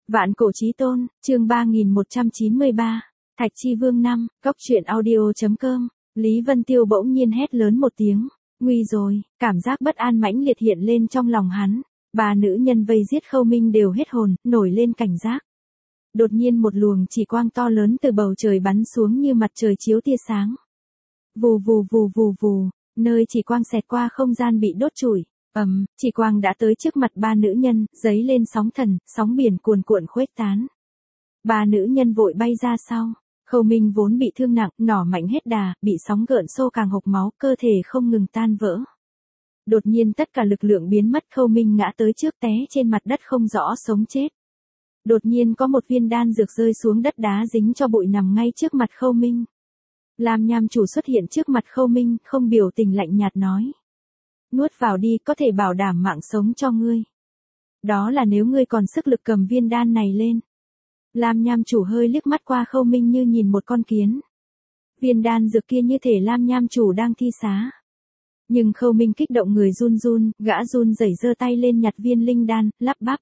Vạn cổ chí tôn, chương 3193, Thạch Chi Vương 5, Cóc truyện audio.com, Lý Vân Tiêu bỗng nhiên hét lớn một tiếng, nguy rồi, cảm giác bất an mãnh liệt hiện lên trong lòng hắn, ba nữ nhân vây giết Khâu Minh đều hết hồn, nổi lên cảnh giác. Đột nhiên một luồng chỉ quang to lớn từ bầu trời bắn xuống như mặt trời chiếu tia sáng. Vù vù vù vù vù, nơi chỉ quang xẹt qua không gian bị đốt trụi. Chỉ quang đã tới trước mặt ba nữ nhân, giấy lên sóng thần, sóng biển cuồn cuộn khuếch tán. Ba nữ nhân vội bay ra sau. Khâu Minh vốn bị thương nặng, nỏ mạnh hết đà, bị sóng gợn xô càng hộc máu, cơ thể không ngừng tan vỡ. Đột nhiên tất cả lực lượng biến mất, Khâu Minh ngã tới trước té trên mặt đất không rõ sống chết. Đột nhiên có một viên đan dược rơi xuống đất, đá dính cho bụi nằm ngay trước mặt Khâu Minh. Lam Nham chủ xuất hiện trước mặt Khâu Minh, không biểu tình, lạnh nhạt nói. Nuốt vào đi, có thể bảo đảm mạng sống cho ngươi. Đó là nếu ngươi còn sức lực cầm viên đan này lên. Lam Nham chủ hơi liếc mắt qua Khâu Minh như nhìn một con kiến. Viên đan dược kia như thể Lam Nham chủ đang thi xá. Nhưng Khâu Minh kích động người run run, gã run rẩy giơ tay lên nhặt viên linh đan, lắp bắp.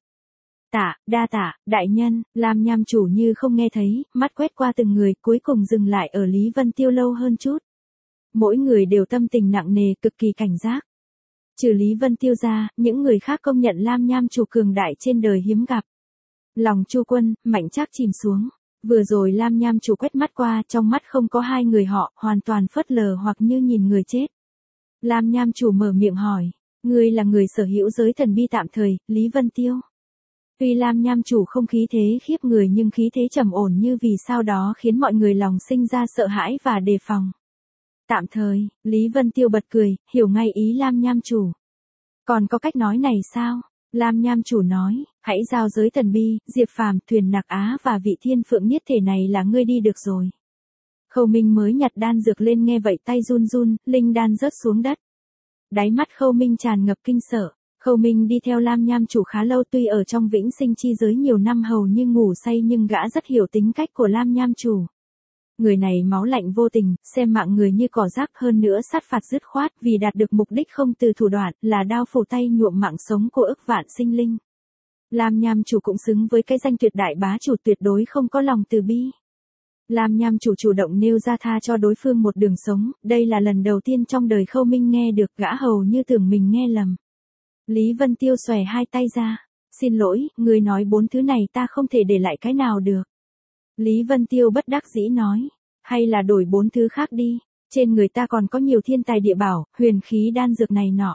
Đa tạ, đại nhân. Lam Nham chủ như không nghe thấy, mắt quét qua từng người, cuối cùng dừng lại ở Lý Vân Tiêu lâu hơn chút. Mỗi người đều tâm tình nặng nề, cực kỳ cảnh giác. Trừ Lý Vân Tiêu ra, những người khác công nhận Lam Nham chủ cường đại trên đời hiếm gặp. Lòng Chu Quân, Mạnh Trác chìm xuống. Vừa rồi Lam Nham chủ quét mắt qua, trong mắt không có hai người họ, hoàn toàn phớt lờ hoặc như nhìn người chết. Lam Nham chủ mở miệng hỏi, ngươi là người sở hữu giới thần bi tạm thời, Lý Vân Tiêu. Tuy Lam Nham chủ không khí thế khiếp người nhưng khí thế trầm ổn như vì sao đó khiến mọi người lòng sinh ra sợ hãi và đề phòng. Tạm thời, Lý Vân Tiêu bật cười, hiểu ngay ý Lam Nham chủ. Còn có cách nói này sao? Lam Nham chủ nói, hãy giao giới thần bi, Diệp Phàm, Thuyền Nặc Á và Vị Thiên Phượng Niết thể này là ngươi đi được rồi. Khâu Minh mới nhặt đan dược lên, nghe vậy tay run run, linh đan rớt xuống đất. Đáy mắt Khâu Minh tràn ngập kinh sợ. Khâu Minh đi theo Lam Nham chủ khá lâu, tuy ở trong vĩnh sinh chi giới nhiều năm hầu như ngủ say nhưng gã rất hiểu tính cách của Lam Nham chủ. Người này máu lạnh vô tình, xem mạng người như cỏ rác, hơn nữa sát phạt dứt khoát, vì đạt được mục đích không từ thủ đoạn, là đao phủ tay nhuộm mạng sống của ức vạn sinh linh. Lam Nham chủ cũng xứng với cái danh tuyệt đại bá chủ, tuyệt đối không có lòng từ bi. Lam Nham chủ chủ động nêu ra tha cho đối phương một đường sống, đây là lần đầu tiên trong đời Khâu Minh nghe được, gã hầu như tưởng mình nghe lầm. Lý Vân Tiêu xòe hai tay ra. Xin lỗi, người nói 4 thứ này ta không thể để lại cái nào được. Lý Vân Tiêu bất đắc dĩ nói. Hay là đổi 4 thứ khác đi. Trên người ta còn có nhiều thiên tài địa bảo, huyền khí đan dược này nọ.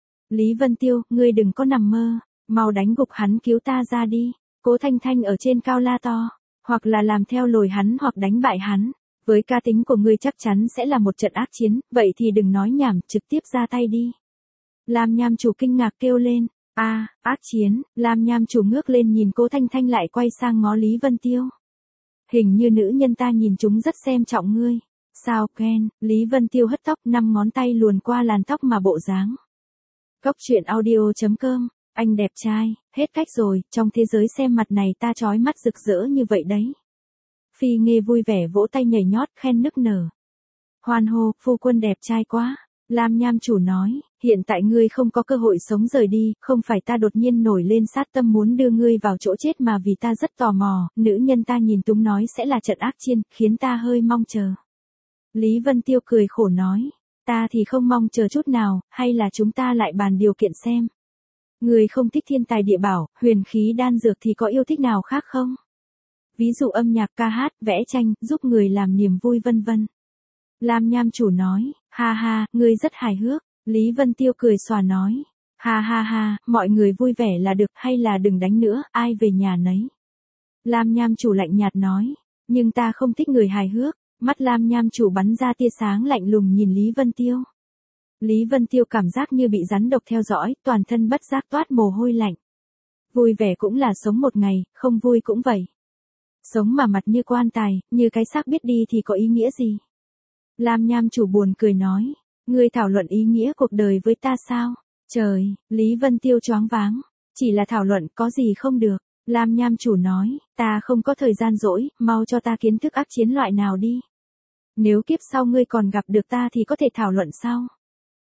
Lý Vân Tiêu, ngươi đừng có nằm mơ. Mau đánh gục hắn, cứu ta ra đi. Cố Thanh Thanh ở trên cao la to. Hoặc là làm theo lồi hắn hoặc đánh bại hắn. Với cá tính của ngươi chắc chắn sẽ là một trận ác chiến. Vậy thì đừng nói nhảm, trực tiếp ra tay đi. Lam Nham chủ kinh ngạc kêu lên, ác chiến. Lam Nham chủ ngước lên nhìn Cố Thanh Thanh, lại quay sang ngó Lý Vân Tiêu. Hình như nữ nhân ta nhìn chúng rất xem trọng ngươi. Sao Ken? Lý Vân Tiêu hất tóc, 5 ngón tay luồn qua làn tóc mà bộ dáng. Cóc truyện audio.com, anh đẹp trai, hết cách rồi, trong thế giới xem mặt này ta chói mắt rực rỡ như vậy đấy. Phi Nghê vui vẻ vỗ tay nhảy nhót, khen nức nở. Hoan hô, phu quân đẹp trai quá. Lam Nham chủ nói, hiện tại ngươi không có cơ hội sống rời đi, không phải ta đột nhiên nổi lên sát tâm muốn đưa ngươi vào chỗ chết mà vì ta rất tò mò, nữ nhân ta nhìn túng nói sẽ là trận ác chiến, khiến ta hơi mong chờ. Lý Vân Tiêu cười khổ nói, ta thì không mong chờ chút nào, hay là chúng ta lại bàn điều kiện xem. Ngươi không thích thiên tài địa bảo, huyền khí đan dược thì có yêu thích nào khác không? Ví dụ âm nhạc, ca hát, vẽ tranh, giúp người làm niềm vui vân vân. Lam Nham chủ nói, ha ha, ngươi rất hài hước. Lý Vân Tiêu cười xòa nói, ha ha ha, mọi người vui vẻ là được, hay là đừng đánh nữa, ai về nhà nấy. Lam Nham chủ lạnh nhạt nói, nhưng ta không thích người hài hước. Mắt Lam Nham chủ bắn ra tia sáng lạnh lùng nhìn Lý Vân Tiêu. Lý Vân Tiêu cảm giác như bị rắn độc theo dõi, toàn thân bất giác toát mồ hôi lạnh. Vui vẻ cũng là sống một ngày, không vui cũng vậy. Sống mà mặt như quan tài, như cái xác biết đi thì có ý nghĩa gì? Lam Nham chủ buồn cười nói, ngươi thảo luận ý nghĩa cuộc đời với ta sao? Trời, Lý Vân Tiêu choáng váng, chỉ là thảo luận có gì không được. Lam Nham chủ nói, ta không có thời gian rỗi, mau cho ta kiến thức ác chiến loại nào đi. Nếu kiếp sau ngươi còn gặp được ta thì có thể thảo luận sau.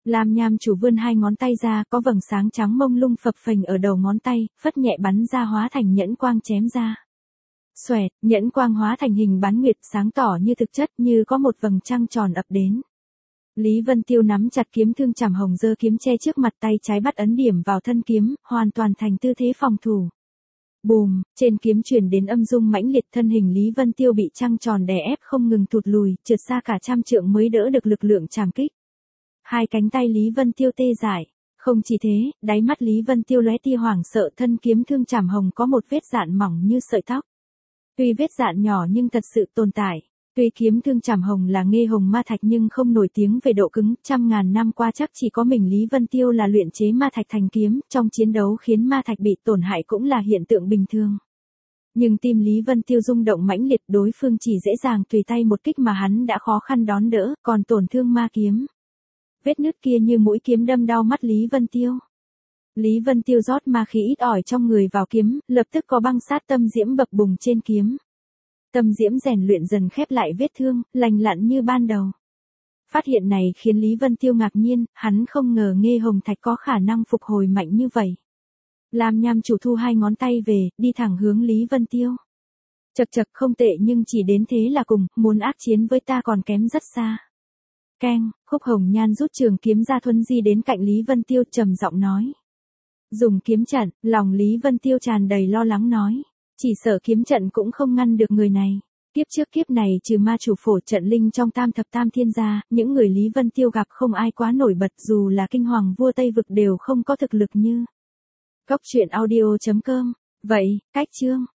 Lam Nham chủ vươn hai ngón tay ra, có vầng sáng trắng mông lung phập phềnh ở đầu ngón tay, phất nhẹ bắn ra hóa thành nhẫn quang chém ra. Xoẹt, nhẫn quang hóa thành hình bán nguyệt sáng tỏ như thực chất, như có một vầng trăng tròn ập đến. Lý Vân Tiêu nắm chặt kiếm thương chảm hồng, giơ kiếm che trước mặt, tay trái bắt ấn điểm vào thân kiếm, hoàn toàn thành tư thế phòng thủ. Bùm, trên kiếm truyền đến âm dung mãnh liệt, thân hình Lý Vân Tiêu bị trăng tròn đè ép không ngừng thụt lùi, trượt xa cả trăm trượng mới đỡ được lực lượng trảm kích. Hai cánh tay Lý Vân Tiêu tê dại. Không chỉ thế, đáy mắt Lý Vân Tiêu lóe tia hoảng sợ, thân kiếm thương chảm hồng có một vết dạn mỏng như sợi tóc. Tuy vết dạn nhỏ nhưng thật sự tồn tại. Tuy kiếm thương chảm hồng là nghê hồng ma thạch nhưng không nổi tiếng về độ cứng, trăm ngàn năm qua chắc chỉ có mình Lý Vân Tiêu là luyện chế ma thạch thành kiếm, trong chiến đấu khiến ma thạch bị tổn hại cũng là hiện tượng bình thường. Nhưng tim Lý Vân Tiêu rung động mãnh liệt, đối phương chỉ dễ dàng tùy tay một kích mà hắn đã khó khăn đón đỡ, còn tổn thương ma kiếm. Vết nứt kia như mũi kiếm đâm đau mắt Lý Vân Tiêu. Lý Vân Tiêu rót ma khí ít ỏi trong người vào kiếm, lập tức có băng sát tâm diễm bập bùng trên kiếm. Tâm diễm rèn luyện dần khép lại vết thương, lành lặn như ban đầu. Phát hiện này khiến Lý Vân Tiêu ngạc nhiên, hắn không ngờ nghê hồng thạch có khả năng phục hồi mạnh như vậy. Lam Nham chủ thu hai ngón tay về, đi thẳng hướng Lý Vân Tiêu. Chậc chậc, không tệ nhưng chỉ đến thế là cùng, muốn ác chiến với ta còn kém rất xa. Keng, Khúc Hồng Nhan rút trường kiếm ra thuấn di đến cạnh Lý Vân Tiêu, trầm giọng nói. Dùng kiếm trận, lòng Lý Vân Tiêu tràn đầy lo lắng nói. Chỉ sợ kiếm trận cũng không ngăn được người này. Kiếp trước kiếp này trừ ma chủ phổ trận linh trong tam thập tam thiên gia, những người Lý Vân Tiêu gặp không ai quá nổi bật, dù là kinh hoàng vua Tây Vực đều không có thực lực như. Cốc truyện audio.com. Vậy, cách chương.